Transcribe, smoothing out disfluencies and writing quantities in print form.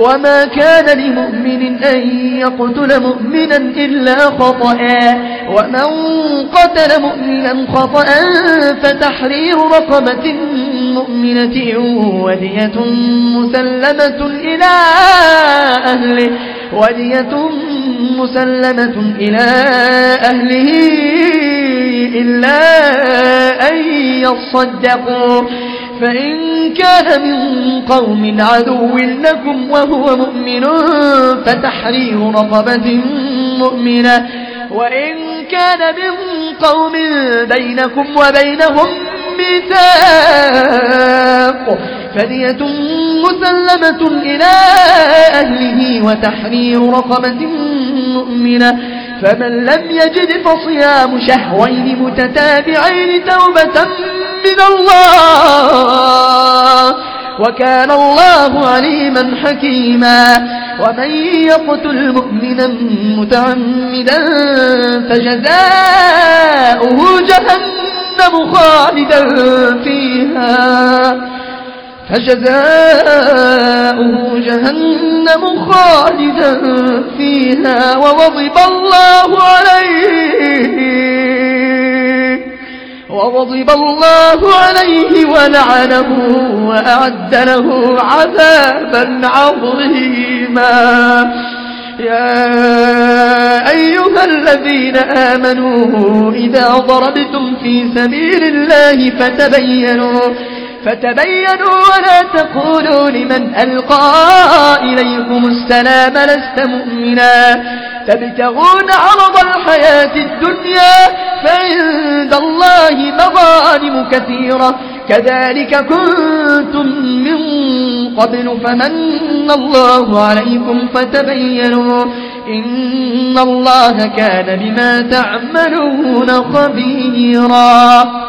وما كان لمؤمن أن يقتل مؤمنا إلا خطأ ومن قتل مؤمنا خطأ فتحرير رقبة مؤمنة ودية مسلمة إلى أهله إلا أن يصدقوا فإن كان من قوم عدو لكم وهو مؤمن فتحرير رقبة مؤمنة وإن كان من قوم بينكم وبينهم ميثاق فدية مسلمة إلى أهله وتحرير رقبة مؤمنة فمن لم يجد فصيام شهرين متتابعين توبة من الله وكان الله عليما حكيما ومن يقتل مؤمنا متعمدا فجزاؤه جهنم خالدا فيها وغضب الله عليه ولعنه وأعد له عذابا عظيما يا أيها الذين آمنوا إذا ضربتم في سبيل الله فتبينوا ولا تقولوا لمن ألقى إليكم السلام لست مؤمنا تبتغون عرض الحياة الدنيا فعند الله مغانم كثيرة كذلك كنتم من قبل فمن الله عليكم فتبينوا إن الله كان بما تعملون خبيرا